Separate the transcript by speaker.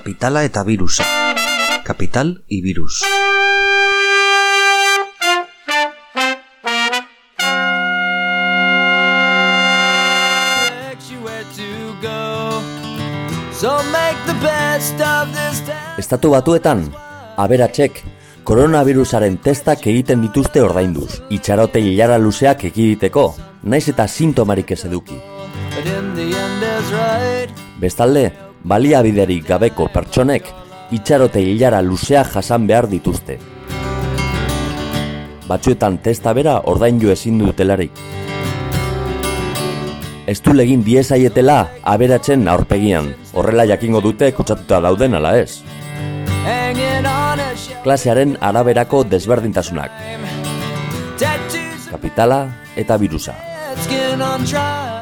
Speaker 1: Kapitala eta birusa. Kapital y virus.
Speaker 2: Estatu Batuetan, aberatsek koronavirusaren testak egiten dituzte ordainduz, itxarote ilara luzeak ekiditeko, naiz eta sintomarik ez eduki. Bestalde, baliabiderik gabeko pertsonek itxarote ilara luzea jasan behar dituzte. Batzuetan testa bera ordaindu ezin dutelarik. Ez du legin diezaietela aberatzen aurpegian, horrela jakingo dute kutsatuta dauden ala ez. Klasearen araberako desberdintasunak. Kapitala eta birusa.